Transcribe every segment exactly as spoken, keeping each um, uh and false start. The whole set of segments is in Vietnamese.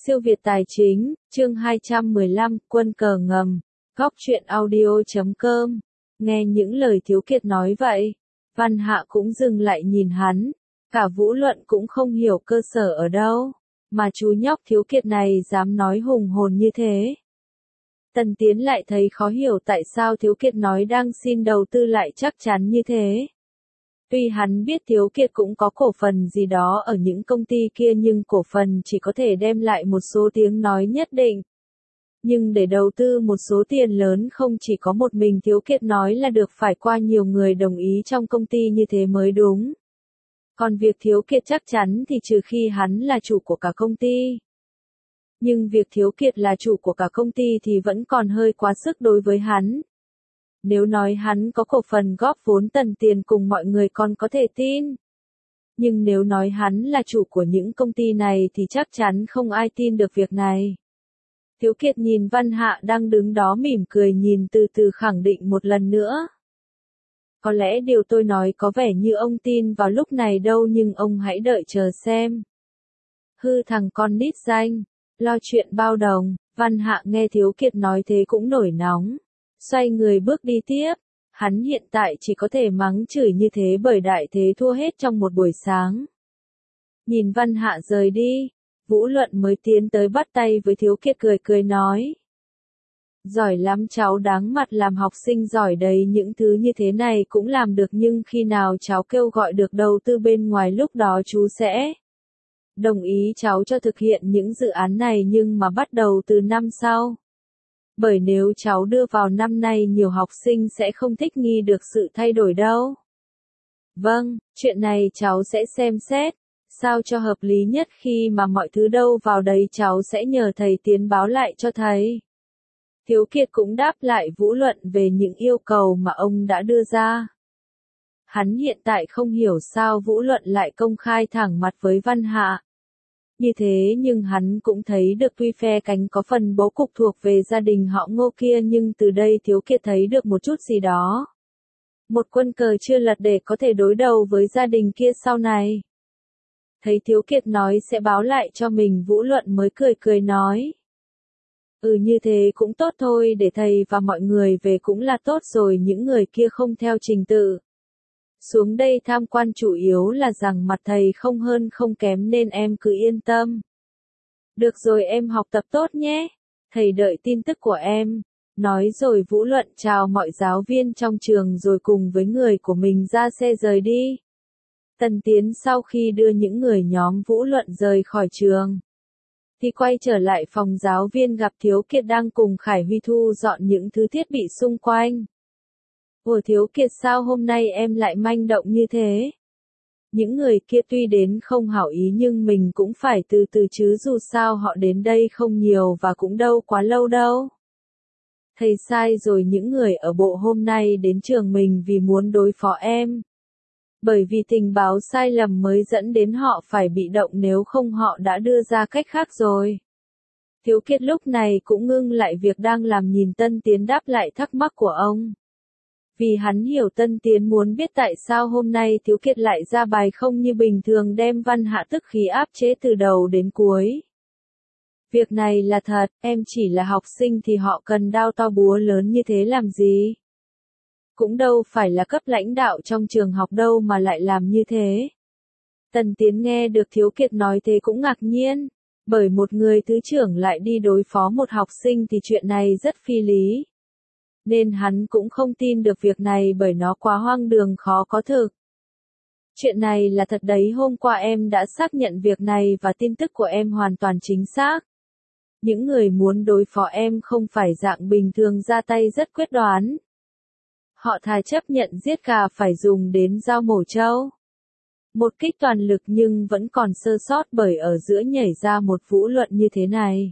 Siêu Việt Tài Chính, chương hai trăm mười lăm, quân cờ ngầm, góc truyện audio chấm com. Nghe những lời Thiếu Kiệt nói vậy, Văn Hạ cũng dừng lại nhìn hắn, cả Vũ Luận cũng không hiểu cơ sở ở đâu, mà chú nhóc Thiếu Kiệt này dám nói hùng hồn như thế. Tần Tiến lại thấy khó hiểu tại sao Thiếu Kiệt nói đang xin đầu tư lại chắc chắn như thế. Tuy hắn biết Thiếu Kiệt cũng có cổ phần gì đó ở những công ty kia nhưng cổ phần chỉ có thể đem lại một số tiếng nói nhất định. Nhưng để đầu tư một số tiền lớn không chỉ có một mình Thiếu Kiệt nói là được, phải qua nhiều người đồng ý trong công ty như thế mới đúng. Còn việc Thiếu Kiệt chắc chắn thì trừ khi hắn là chủ của cả công ty. Nhưng việc Thiếu Kiệt là chủ của cả công ty thì vẫn còn hơi quá sức đối với hắn. Nếu nói hắn có cổ phần góp vốn Tần Tiền cùng mọi người còn có thể tin. Nhưng nếu nói hắn là chủ của những công ty này thì chắc chắn không ai tin được việc này. Thiếu Kiệt nhìn Văn Hạ đang đứng đó mỉm cười nhìn từ từ khẳng định một lần nữa. Có lẽ điều tôi nói có vẻ như ông tin vào lúc này đâu, nhưng ông hãy đợi chờ xem. Hư thằng con nít danh, lo chuyện bao đồng. Văn Hạ nghe Thiếu Kiệt nói thế cũng nổi nóng. Xoay người bước đi tiếp, hắn hiện tại chỉ có thể mắng chửi như thế bởi đại thế thua hết trong một buổi sáng. Nhìn Văn Hạ rời đi, Vũ Luận mới tiến tới bắt tay với Thiếu Kiệt cười cười nói. Giỏi lắm cháu, đáng mặt, làm học sinh giỏi đấy, những thứ như thế này cũng làm được, nhưng khi nào cháu kêu gọi được đầu tư bên ngoài lúc đó chú sẽ đồng ý cháu cho thực hiện những dự án này, nhưng mà bắt đầu từ năm sau. Bởi nếu cháu đưa vào năm nay nhiều học sinh sẽ không thích nghi được sự thay đổi đâu. Vâng, chuyện này cháu sẽ xem xét, sao cho hợp lý nhất, khi mà mọi thứ đâu vào đấy cháu sẽ nhờ thầy Tiến báo lại cho thầy. Thiếu Kiệt cũng đáp lại Vũ Luận về những yêu cầu mà ông đã đưa ra. Hắn hiện tại không hiểu sao Vũ Luận lại công khai thẳng mặt với Văn Hạ. Như thế nhưng hắn cũng thấy được tuy phe cánh có phần bố cục thuộc về gia đình họ Ngô kia, nhưng từ đây Thiếu Kiệt thấy được một chút gì đó. Một quân cờ chưa lật để có thể đối đầu với gia đình kia sau này. Thấy Thiếu Kiệt nói sẽ báo lại cho mình, Vũ Luận mới cười cười nói. Ừ, như thế cũng tốt thôi, để thầy và mọi người về cũng là tốt rồi, những người kia không theo trình tự xuống đây tham quan chủ yếu là rằng mặt thầy không hơn không kém nên em cứ yên tâm. Được rồi, em học tập tốt nhé. Thầy đợi tin tức của em. Nói rồi Vũ Luận chào mọi giáo viên trong trường rồi cùng với người của mình ra xe rời đi. Tần Tiến sau khi đưa những người nhóm Vũ Luận rời khỏi trường thì quay trở lại phòng giáo viên, gặp Thiếu Kiệt đang cùng Khải Huy thu dọn những thứ thiết bị xung quanh. Ủa Thiếu Kiệt, sao hôm nay em lại manh động như thế? Những người kia tuy đến không hảo ý nhưng mình cũng phải từ từ chứ, dù sao họ đến đây không nhiều và cũng đâu quá lâu đâu. Thầy sai rồi, những người ở bộ hôm nay đến trường mình vì muốn đối phó em. Bởi vì tình báo sai lầm mới dẫn đến họ phải bị động, nếu không họ đã đưa ra cách khác rồi. Thiếu Kiệt lúc này cũng ngưng lại việc đang làm, nhìn Tân Tiến đáp lại thắc mắc của ông. Vì hắn hiểu Tân Tiến muốn biết tại sao hôm nay Thiếu Kiệt lại ra bài không như bình thường, đem Văn Hạ tức khí áp chế từ đầu đến cuối. Việc này là thật, em chỉ là học sinh thì họ cần đao to búa lớn như thế làm gì? Cũng đâu phải là cấp lãnh đạo trong trường học đâu mà lại làm như thế. Tần Tiến nghe được Thiếu Kiệt nói thế cũng ngạc nhiên, bởi một người thứ trưởng lại đi đối phó một học sinh thì chuyện này rất phi lý. Nên hắn cũng không tin được việc này bởi nó quá hoang đường, khó có thực. Chuyện này là thật đấy, hôm qua em đã xác nhận việc này và tin tức của em hoàn toàn chính xác. Những người muốn đối phó em không phải dạng bình thường, ra tay rất quyết đoán. Họ thà chấp nhận giết gà phải dùng đến dao mổ trâu. Một kích toàn lực nhưng vẫn còn sơ sót bởi ở giữa nhảy ra một Vũ Luận như thế này.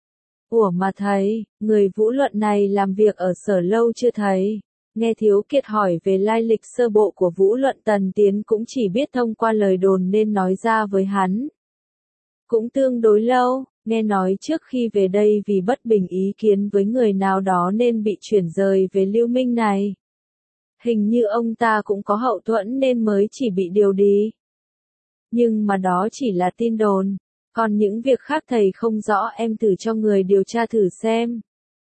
Ủa mà thầy, người Vũ Luận này làm việc ở Sở lâu chưa thầy? Nghe Thiếu Kiệt hỏi về lai lịch sơ bộ của Vũ Luận, Tần Tiến cũng chỉ biết thông qua lời đồn nên nói ra với hắn. Cũng tương đối lâu, nghe nói trước khi về đây vì bất bình ý kiến với người nào đó nên bị chuyển rời về Lưu Minh này. Hình như ông ta cũng có hậu thuẫn nên mới chỉ bị điều đi. Nhưng mà đó chỉ là tin đồn. Còn những việc khác thầy không rõ em thử cho người điều tra thử xem.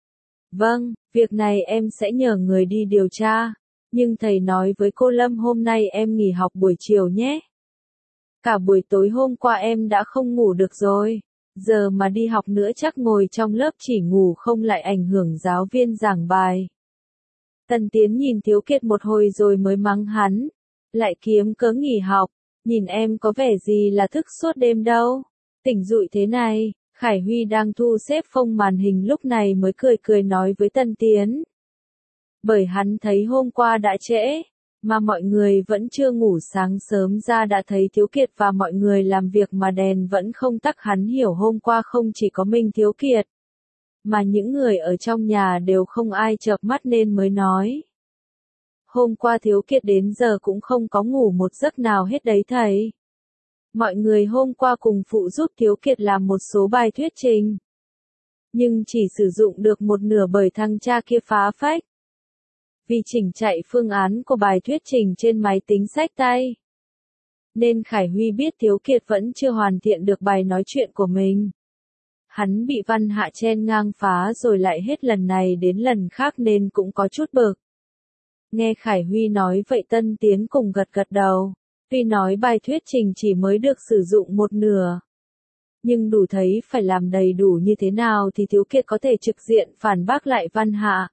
Vâng, việc này em sẽ nhờ người đi điều tra. Nhưng thầy nói với cô Lâm hôm nay em nghỉ học buổi chiều nhé. Cả buổi tối hôm qua em đã không ngủ được rồi. Giờ mà đi học nữa chắc ngồi trong lớp chỉ ngủ không lại ảnh hưởng giáo viên giảng bài. Tần Tiến nhìn Thiếu Kiệt một hồi rồi mới mắng hắn. Lại kiếm cớ nghỉ học, nhìn em có vẻ gì là thức suốt đêm đâu. Tỉnh dụi thế này, Khải Huy đang thu xếp phông màn hình lúc này mới cười cười nói với Tần Tiến. Bởi hắn thấy hôm qua đã trễ, mà mọi người vẫn chưa ngủ, sáng sớm ra đã thấy Thiếu Kiệt và mọi người làm việc mà đèn vẫn không tắt. Hắn hiểu hôm qua không chỉ có mình Thiếu Kiệt, mà những người ở trong nhà đều không ai chợp mắt nên mới nói. Hôm qua Thiếu Kiệt đến giờ cũng không có ngủ một giấc nào hết đấy thầy. Mọi người hôm qua cùng phụ giúp Thiếu Kiệt làm một số bài thuyết trình. Nhưng chỉ sử dụng được một nửa bởi thằng cha kia phá phách. Vì chỉnh chạy phương án của bài thuyết trình trên máy tính xách tay. Nên Khải Huy biết Thiếu Kiệt vẫn chưa hoàn thiện được bài nói chuyện của mình. Hắn bị Văn Hạ chen ngang phá rồi lại hết lần này đến lần khác nên cũng có chút bực. Nghe Khải Huy nói vậy Tân Tiến cùng gật gật đầu. Tuy nói bài thuyết trình chỉ mới được sử dụng một nửa. Nhưng đủ thấy phải làm đầy đủ như thế nào thì Thiếu Kiệt có thể trực diện phản bác lại Văn Hạ.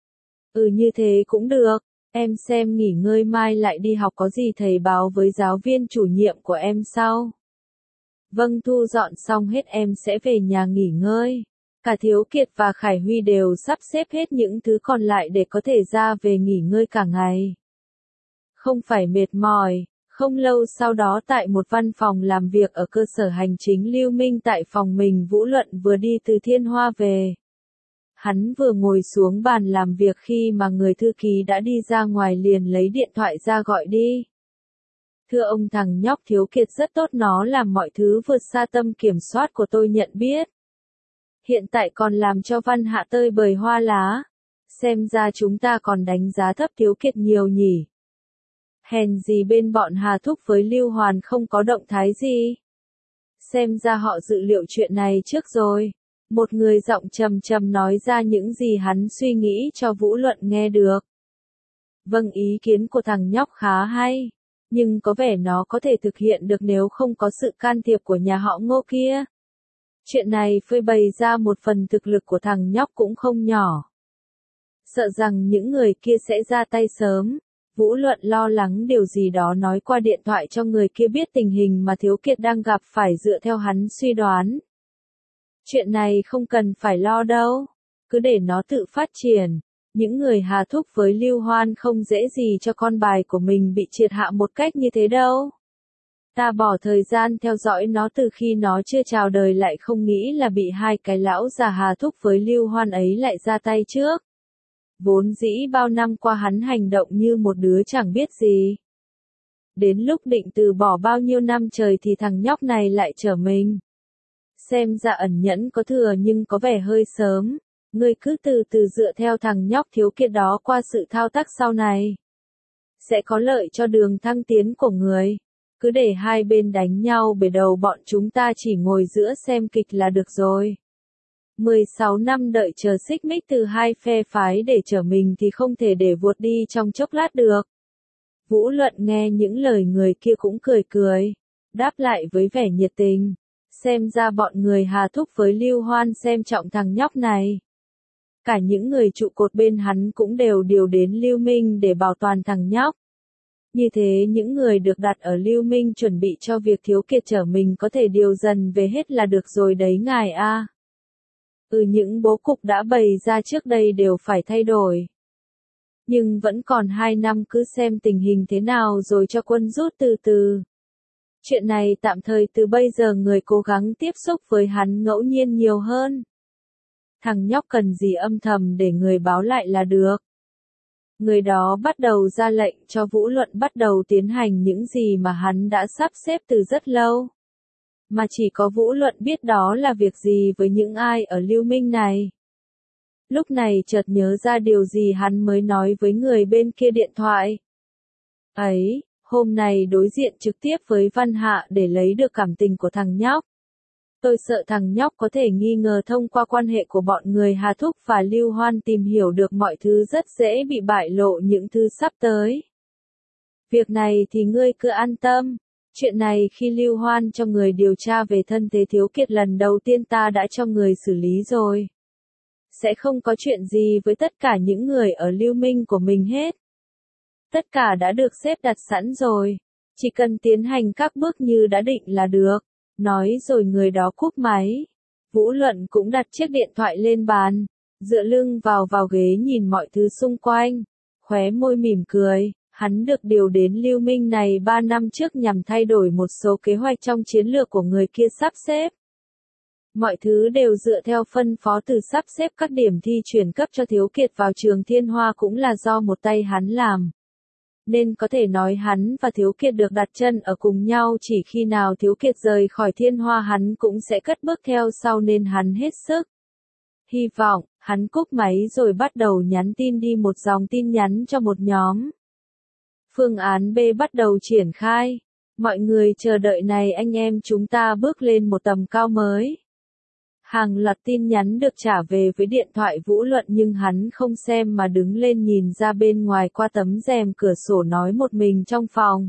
Ừ như thế cũng được, em xem nghỉ ngơi mai lại đi học, có gì thầy báo với giáo viên chủ nhiệm của em sau. Vâng, thu dọn xong hết em sẽ về nhà nghỉ ngơi. Cả Thiếu Kiệt và Khải Huy đều sắp xếp hết những thứ còn lại để có thể ra về nghỉ ngơi cả ngày. Không phải mệt mỏi. Không lâu sau đó tại một văn phòng làm việc ở cơ sở hành chính Lưu Minh tại phòng mình, Vũ Luận vừa đi từ Thiên Hoa về. Hắn vừa ngồi xuống bàn làm việc khi mà người thư ký đã đi ra ngoài liền lấy điện thoại ra gọi đi. Thưa ông, thằng nhóc Thiếu Kiệt rất tốt, nó làm mọi thứ vượt xa tâm kiểm soát của tôi nhận biết. Hiện tại còn làm cho Văn Hạ tơi bời hoa lá. Xem ra chúng ta còn đánh giá thấp Thiếu Kiệt nhiều nhỉ. Hèn gì bên bọn Hà Thúc với Lưu Hoàn không có động thái gì. Xem ra họ dự liệu chuyện này trước rồi. Một người giọng trầm trầm nói ra những gì hắn suy nghĩ cho Vũ Luận nghe được. Vâng, ý kiến của thằng nhóc khá hay. Nhưng có vẻ nó có thể thực hiện được nếu không có sự can thiệp của nhà họ Ngô kia. Chuyện này phơi bày ra một phần thực lực của thằng nhóc cũng không nhỏ. Sợ rằng những người kia sẽ ra tay sớm. Vũ Luận lo lắng điều gì đó nói qua điện thoại cho người kia biết tình hình mà Thiếu Kiệt đang gặp phải dựa theo hắn suy đoán. Chuyện này không cần phải lo đâu. Cứ để nó tự phát triển. Những người Hà Thúc với Lưu Hoan không dễ gì cho con bài của mình bị triệt hạ một cách như thế đâu. Ta bỏ thời gian theo dõi nó từ khi nó chưa chào đời lại không nghĩ là bị hai cái lão già Hà Thúc với Lưu Hoan ấy lại ra tay trước. Vốn dĩ bao năm qua hắn hành động như một đứa chẳng biết gì. Đến lúc định từ bỏ bao nhiêu năm trời thì thằng nhóc này lại trở mình. Xem ra ẩn nhẫn có thừa nhưng có vẻ hơi sớm. Ngươi cứ từ từ dựa theo thằng nhóc Thiếu Kiệt đó qua sự thao tác sau này. Sẽ có lợi cho đường thăng tiến của người. Cứ để hai bên đánh nhau bể đầu, bọn chúng ta chỉ ngồi giữa xem kịch là được rồi. mười sáu năm đợi chờ xích mích từ hai phe phái để trở mình thì không thể để vuột đi trong chốc lát được. Vũ Luận nghe những lời người kia cũng cười cười, đáp lại với vẻ nhiệt tình. Xem ra bọn người Hà Thúc với Lưu Hoan xem trọng thằng nhóc này. Cả những người trụ cột bên hắn cũng đều điều đến Lưu Minh để bảo toàn thằng nhóc. Như thế những người được đặt ở Lưu Minh chuẩn bị cho việc Thiếu Kiệt trở mình có thể điều dần về hết là được rồi đấy ngài a. Ừ, những bố cục đã bày ra trước đây đều phải thay đổi. Nhưng vẫn còn hai năm, cứ xem tình hình thế nào rồi cho quân rút từ từ. Chuyện này tạm thời từ bây giờ người cố gắng tiếp xúc với hắn ngẫu nhiên nhiều hơn. Thằng nhóc cần gì âm thầm để người báo lại là được. Người đó bắt đầu ra lệnh cho Vũ Luận bắt đầu tiến hành những gì mà hắn đã sắp xếp từ rất lâu. Mà chỉ có Vũ Luận biết đó là việc gì với những ai ở Lưu Minh này. Lúc này chợt nhớ ra điều gì hắn mới nói với người bên kia điện thoại. Ấy, hôm nay đối diện trực tiếp với Văn Hạ để lấy được cảm tình của thằng nhóc. Tôi sợ thằng nhóc có thể nghi ngờ thông qua quan hệ của bọn người Hà Thúc và Lưu Hoan tìm hiểu được mọi thứ rất dễ bị bại lộ những thứ sắp tới. Việc này thì ngươi cứ an tâm. Chuyện này khi Lưu Hoan cho người điều tra về thân thế Thiếu Kiệt lần đầu tiên ta đã cho người xử lý rồi. Sẽ không có chuyện gì với tất cả những người ở Lưu Minh của mình hết. Tất cả đã được xếp đặt sẵn rồi. Chỉ cần tiến hành các bước như đã định là được. Nói rồi người đó cúp máy. Vũ Luận cũng đặt chiếc điện thoại lên bàn. Dựa lưng vào vào ghế nhìn mọi thứ xung quanh. Khóe môi mỉm cười. Hắn được điều đến Lưu Minh này ba năm trước nhằm thay đổi một số kế hoạch trong chiến lược của người kia sắp xếp. Mọi thứ đều dựa theo phân phó từ sắp xếp các điểm thi chuyển cấp cho Thiếu Kiệt vào trường Thiên Hoa cũng là do một tay hắn làm. Nên có thể nói hắn và Thiếu Kiệt được đặt chân ở cùng nhau, chỉ khi nào Thiếu Kiệt rời khỏi Thiên Hoa hắn cũng sẽ cất bước theo sau nên hắn hết sức hy vọng. Hắn cúp máy rồi bắt đầu nhắn tin đi một dòng tin nhắn cho một nhóm. Phương án B bắt đầu triển khai. Mọi người chờ đợi này, anh em chúng ta bước lên một tầm cao mới. Hàng loạt tin nhắn được trả về với điện thoại Vũ Luận nhưng hắn không xem mà đứng lên nhìn ra bên ngoài qua tấm rèm cửa sổ nói một mình trong phòng.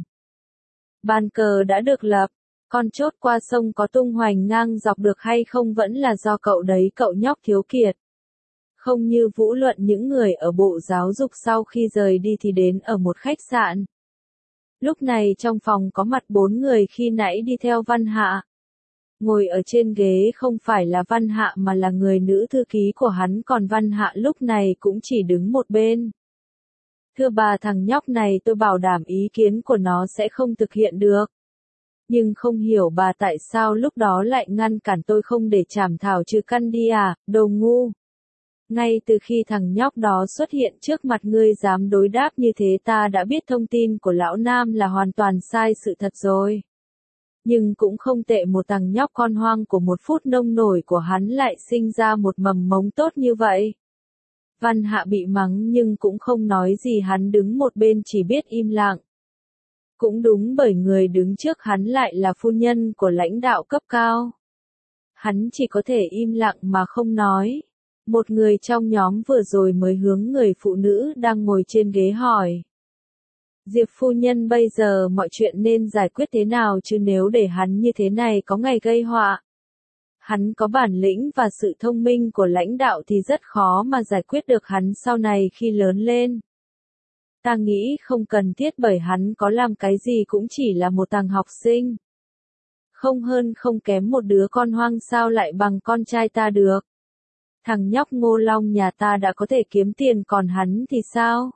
Bàn cờ đã được lập. Con chốt qua sông có tung hoành ngang dọc được hay không vẫn là do cậu đấy, cậu nhóc Thiếu Kiệt. Không như Vũ Luận, những người ở Bộ Giáo dục sau khi rời đi thì đến ở một khách sạn. Lúc này trong phòng có mặt bốn người khi nãy đi theo Văn Hạ. Ngồi ở trên ghế không phải là Văn Hạ mà là người nữ thư ký của hắn, còn Văn Hạ lúc này cũng chỉ đứng một bên. Thưa bà, thằng nhóc này tôi bảo đảm ý kiến của nó sẽ không thực hiện được. Nhưng không hiểu bà tại sao lúc đó lại ngăn cản tôi không để Trảm Thảo trừ căn đi à, đồ ngu. Ngay từ khi thằng nhóc đó xuất hiện trước mặt ngươi dám đối đáp như thế, ta đã biết thông tin của lão Nam là hoàn toàn sai sự thật rồi. Nhưng cũng không tệ, một thằng nhóc con hoang của một phút nông nổi của hắn lại sinh ra một mầm mống tốt như vậy. Văn Hạ bị mắng nhưng cũng không nói gì, hắn đứng một bên chỉ biết im lặng. Cũng đúng, bởi người đứng trước hắn lại là phu nhân của lãnh đạo cấp cao. Hắn chỉ có thể im lặng mà không nói. Một người trong nhóm vừa rồi mới hướng người phụ nữ đang ngồi trên ghế hỏi. Diệp phu nhân, bây giờ mọi chuyện nên giải quyết thế nào chứ, nếu để hắn như thế này có ngày gây họa. Hắn có bản lĩnh và sự thông minh của lãnh đạo thì rất khó mà giải quyết được hắn sau này khi lớn lên. Ta nghĩ không cần thiết, bởi hắn có làm cái gì cũng chỉ là một thằng học sinh. Không hơn không kém một đứa con hoang, sao lại bằng con trai ta được. Thằng nhóc Ngô Long nhà ta đã có thể kiếm tiền, còn hắn thì sao?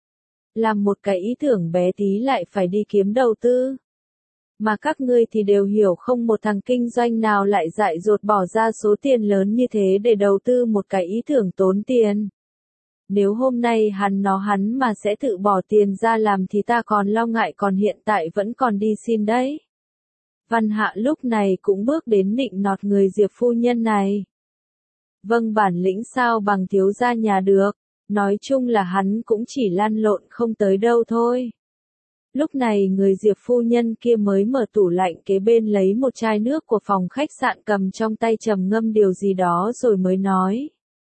Làm một cái ý tưởng bé tí lại phải đi kiếm đầu tư. Mà các ngươi thì đều hiểu, không một thằng kinh doanh nào lại dại dột bỏ ra số tiền lớn như thế để đầu tư một cái ý tưởng tốn tiền. Nếu hôm nay hắn nó hắn mà sẽ tự bỏ tiền ra làm thì ta còn lo ngại, còn hiện tại vẫn còn đi xin đấy. Văn Hạ lúc này cũng bước đến nịnh nọt người Diệp phu nhân này. Vâng, bản lĩnh sao bằng thiếu gia nhà được, nói chung là hắn cũng chỉ lăn lộn không tới đâu thôi. Lúc này người Diệp phu nhân kia mới mở tủ lạnh kế bên lấy một chai nước của phòng khách sạn, cầm trong tay trầm ngâm điều gì đó rồi mới nói.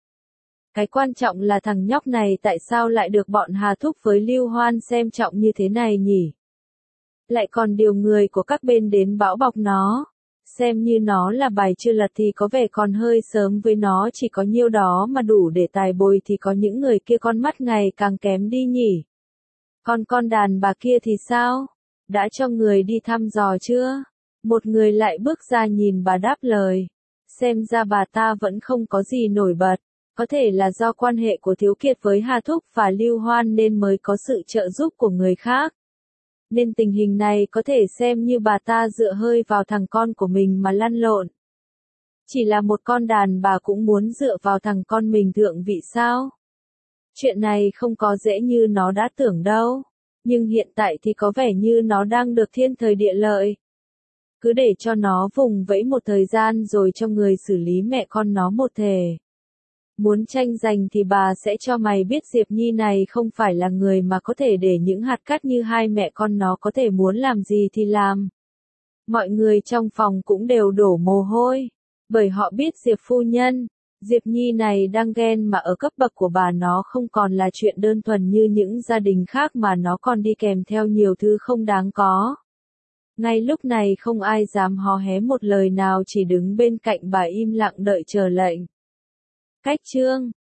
Cái quan trọng là thằng nhóc này tại sao lại được bọn Hà Thúc với Lưu Hoan xem trọng như thế này nhỉ? Lại còn điều người của các bên đến bão bọc nó. Xem như nó là bài chưa lật thì có vẻ còn hơi sớm với nó, chỉ có nhiêu đó mà đủ để tài bồi thì có những người kia con mắt ngày càng kém đi nhỉ. Còn con đàn bà kia thì sao? Đã cho người đi thăm dò chưa? Một người lại bước ra nhìn bà đáp lời. Xem ra bà ta vẫn không có gì nổi bật. Có thể là do quan hệ của Thiếu Kiệt với Hà Thúc và Lưu Hoan nên mới có sự trợ giúp của người khác. Nên tình hình này có thể xem như bà ta dựa hơi vào thằng con của mình mà lăn lộn. Chỉ là một con đàn bà cũng muốn dựa vào thằng con mình thượng vị sao? Chuyện này không có dễ như nó đã tưởng đâu. Nhưng hiện tại thì có vẻ như nó đang được thiên thời địa lợi. Cứ để cho nó vùng vẫy một thời gian rồi cho người xử lý mẹ con nó một thể. Muốn tranh giành thì bà sẽ cho mày biết Diệp Nhi này không phải là người mà có thể để những hạt cát như hai mẹ con nó có thể muốn làm gì thì làm. Mọi người trong phòng cũng đều đổ mồ hôi. Bởi họ biết Diệp phu nhân, Diệp Nhi này đang ghen mà ở cấp bậc của bà nó không còn là chuyện đơn thuần như những gia đình khác mà nó còn đi kèm theo nhiều thứ không đáng có. Ngay lúc này không ai dám hò hé một lời nào, chỉ đứng bên cạnh bà im lặng đợi chờ lệnh. Cách chương